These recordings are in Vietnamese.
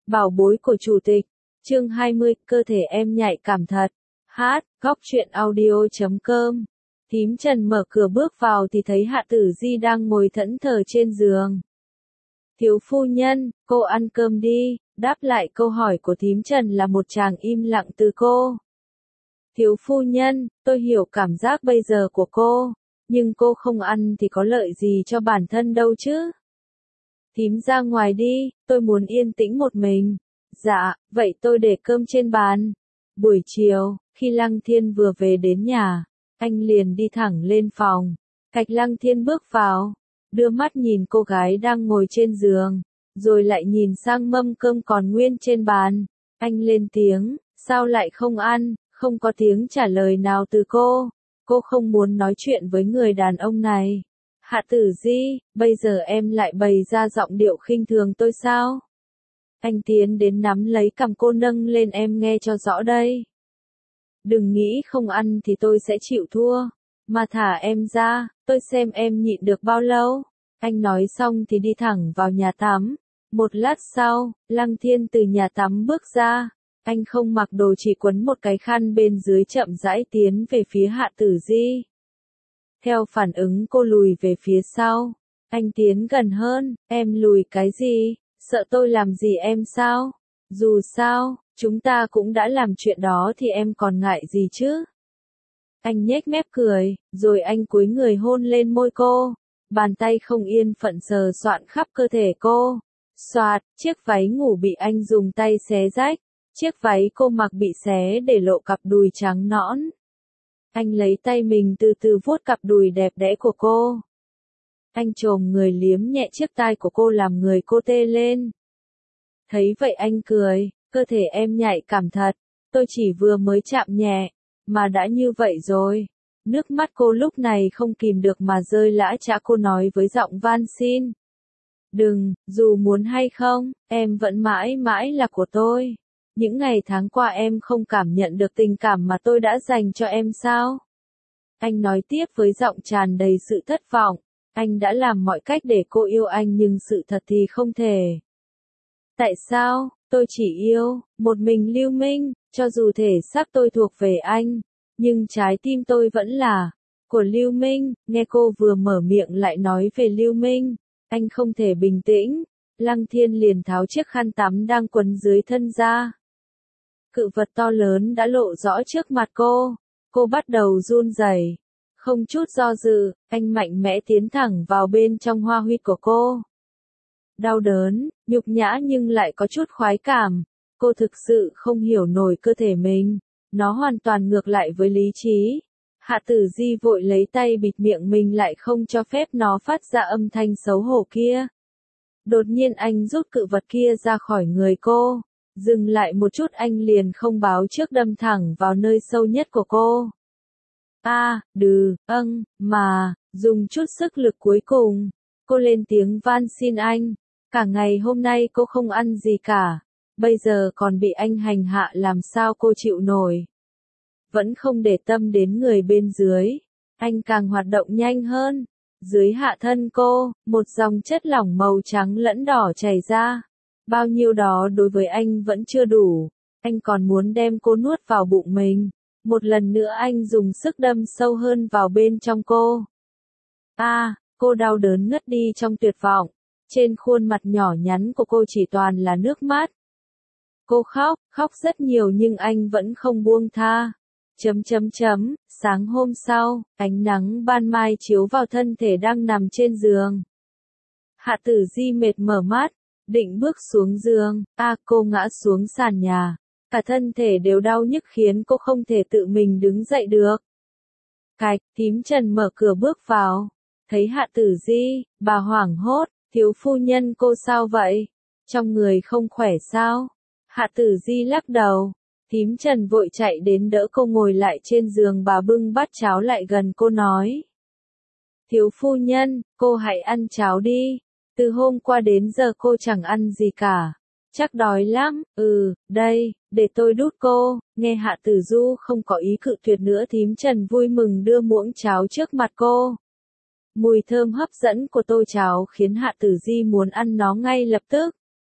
Bảo bối của chủ tịch. Chương 20, cơ thể em nhạy cảm thật. Hát, góc truyện audio.com. Thím Trần mở cửa bước vào thì thấy Hạ Tử Di đang ngồi thẫn thờ trên giường. Thiếu phu nhân, cô ăn cơm đi, đáp lại câu hỏi của thím Trần là một tràng im lặng từ cô. Thiếu phu nhân, tôi hiểu cảm giác bây giờ của cô, nhưng cô không ăn thì có lợi gì cho bản thân đâu chứ. Thím ra ngoài đi, tôi muốn yên tĩnh một mình. Dạ, vậy tôi để cơm trên bàn. Buổi chiều, khi Lăng Thiên vừa về đến nhà, anh liền đi thẳng lên phòng. Thạch Lăng Thiên bước vào, đưa mắt nhìn cô gái đang ngồi trên giường, rồi lại nhìn sang mâm cơm còn nguyên trên bàn. Anh lên tiếng, sao lại không ăn, không có tiếng trả lời nào từ cô. Cô không muốn nói chuyện với người đàn ông này. Hạ Tử Di, bây giờ em lại bày ra giọng điệu khinh thường tôi sao? Anh tiến đến nắm lấy cằm cô nâng lên, em nghe cho rõ đây. Đừng nghĩ không ăn thì tôi sẽ chịu thua, mà thả em ra, tôi xem em nhịn được bao lâu. Anh nói xong thì đi thẳng vào nhà tắm. Một lát sau, Lăng Thiên từ nhà tắm bước ra. Anh không mặc đồ, chỉ quấn một cái khăn bên dưới, chậm rãi tiến về phía Hạ Tử Di. Theo phản ứng cô lùi về phía sau. Anh tiến gần hơn, em lùi cái gì, sợ tôi làm gì em sao? Dù sao, chúng ta cũng đã làm chuyện đó thì em còn ngại gì chứ? Anh nhếch mép cười, rồi anh cúi người hôn lên môi cô. Bàn tay không yên phận sờ soạn khắp cơ thể cô. Xoạt, chiếc váy ngủ bị anh dùng tay xé rách. Chiếc váy cô mặc bị xé để lộ cặp đùi trắng nõn. Anh lấy tay mình từ từ vuốt cặp đùi đẹp đẽ của cô. Anh chồm người liếm nhẹ chiếc tai của cô làm người cô tê lên. Thấy vậy anh cười, cơ thể em nhạy cảm thật, tôi chỉ vừa mới chạm nhẹ, mà đã như vậy rồi. Nước mắt cô lúc này không kìm được mà rơi lã chã, cô nói với giọng van xin. Đừng, dù muốn hay không, em vẫn mãi mãi là của tôi. Những ngày tháng qua em không cảm nhận được tình cảm mà tôi đã dành cho em sao? Anh nói tiếp với giọng tràn đầy sự thất vọng. Anh đã làm mọi cách để cô yêu anh nhưng sự thật thì không thể. Tại sao, tôi chỉ yêu một mình Lưu Minh, cho dù thể xác tôi thuộc về anh, nhưng trái tim tôi vẫn là của Lưu Minh. Nghe cô vừa mở miệng lại nói về Lưu Minh, anh không thể bình tĩnh. Lăng Thiên liền tháo chiếc khăn tắm đang quấn dưới thân ra. Cự vật to lớn đã lộ rõ trước mặt cô. Cô bắt đầu run rẩy. Không chút do dự, anh mạnh mẽ tiến thẳng vào bên trong hoa huyệt của cô. Đau đớn, nhục nhã nhưng lại có chút khoái cảm. Cô thực sự không hiểu nổi cơ thể mình. Nó hoàn toàn ngược lại với lý trí. Hạ Tử Di vội lấy tay bịt miệng mình lại, không cho phép nó phát ra âm thanh xấu hổ kia. Đột nhiên anh rút cự vật kia ra khỏi người cô. Dừng lại một chút, anh liền không báo trước đâm thẳng vào nơi sâu nhất của cô. Mà, dùng chút sức lực cuối cùng, cô lên tiếng van xin anh. Cả ngày hôm nay cô không ăn gì cả, bây giờ còn bị anh hành hạ, làm sao cô chịu nổi. Vẫn không để tâm đến người bên dưới, anh càng hoạt động nhanh hơn. Dưới hạ thân cô, một dòng chất lỏng màu trắng lẫn đỏ chảy ra. Bao nhiêu đó đối với anh vẫn chưa đủ, anh còn muốn đem cô nuốt vào bụng mình. Một lần nữa anh dùng sức đâm sâu hơn vào bên trong cô. Cô đau đớn ngất đi trong tuyệt vọng. Trên khuôn mặt nhỏ nhắn của cô chỉ toàn là nước mắt. Cô khóc rất nhiều nhưng anh vẫn không buông tha. Sáng hôm sau, ánh nắng ban mai chiếu vào thân thể đang nằm trên giường. Hạ Tử Di mệt mở mắt, định bước xuống giường, cô ngã xuống sàn nhà. Cả thân thể đều đau nhức khiến cô không thể tự mình đứng dậy được. Cạch, thím Trần mở cửa bước vào. Thấy Hạ Tử Di, bà hoảng hốt, thiếu phu nhân cô sao vậy? Trong người không khỏe sao? Hạ Tử Di lắc đầu. Thím Trần vội chạy đến đỡ cô ngồi lại trên giường, bà bưng bát cháo lại gần cô nói. Thiếu phu nhân, cô hãy ăn cháo đi. Từ hôm qua đến giờ cô chẳng ăn gì cả. Chắc đói lắm, đây, để tôi đút cô. Nghe Hạ Tử Du không có ý cự tuyệt nữa, thím Trần vui mừng đưa muỗng cháo trước mặt cô. Mùi thơm hấp dẫn của tô cháo khiến Hạ Tử Di muốn ăn nó ngay lập tức.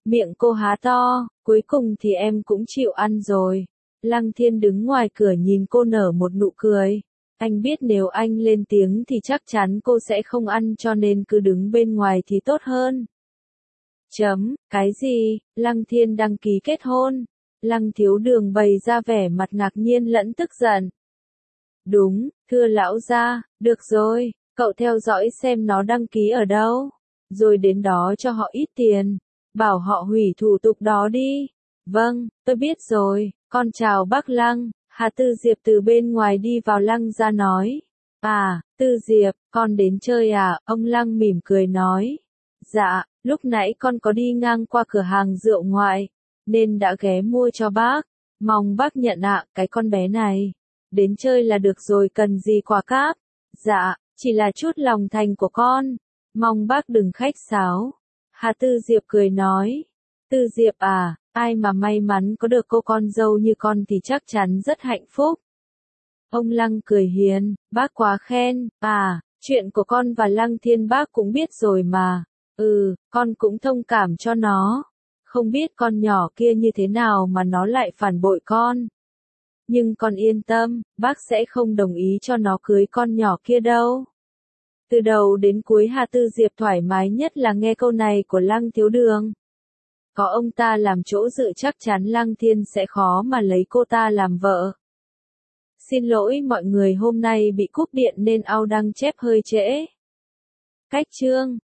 Miệng cô há to, cuối cùng thì em cũng chịu ăn rồi. Lăng Thiên đứng ngoài cửa nhìn cô nở một nụ cười. Anh biết nếu anh lên tiếng thì chắc chắn cô sẽ không ăn cho nên cứ đứng bên ngoài thì tốt hơn. Cái gì, Lăng Thiên đăng ký kết hôn? Lăng Thiếu Đường bày ra vẻ mặt ngạc nhiên lẫn tức giận. Đúng, thưa lão gia, được rồi, cậu theo dõi xem nó đăng ký ở đâu, rồi đến đó cho họ ít tiền, bảo họ hủy thủ tục đó đi. Vâng, tôi biết rồi, con chào bác Lăng. Hà Tư Diệp từ bên ngoài đi vào Lăng ra nói. À, Tư Diệp, con đến chơi à? Ông Lăng mỉm cười nói. Dạ, lúc nãy con có đi ngang qua cửa hàng rượu ngoại, nên đã ghé mua cho bác. Mong bác nhận ạ, cái con bé này. Đến chơi là được rồi, cần gì quà cáp? Dạ, chỉ là chút lòng thành của con. Mong bác đừng khách sáo. Hà Tư Diệp cười nói. Tư Diệp à, ai mà may mắn có được cô con dâu như con thì chắc chắn rất hạnh phúc. Ông Lăng cười hiền, bác quá khen. À, chuyện của con và Lăng Thiên bác cũng biết rồi mà. Con cũng thông cảm cho nó. Không biết con nhỏ kia như thế nào mà nó lại phản bội con. Nhưng con yên tâm, bác sẽ không đồng ý cho nó cưới con nhỏ kia đâu. Từ đầu đến cuối Hà Tư Diệp thoải mái nhất là nghe câu này của Lăng Thiếu Đường. Có ông ta làm chỗ dựa chắc chắn Lăng Thiên sẽ khó mà lấy cô ta làm vợ. Xin lỗi mọi người, hôm nay bị cúp điện nên audio đăng chép hơi trễ. Cách chương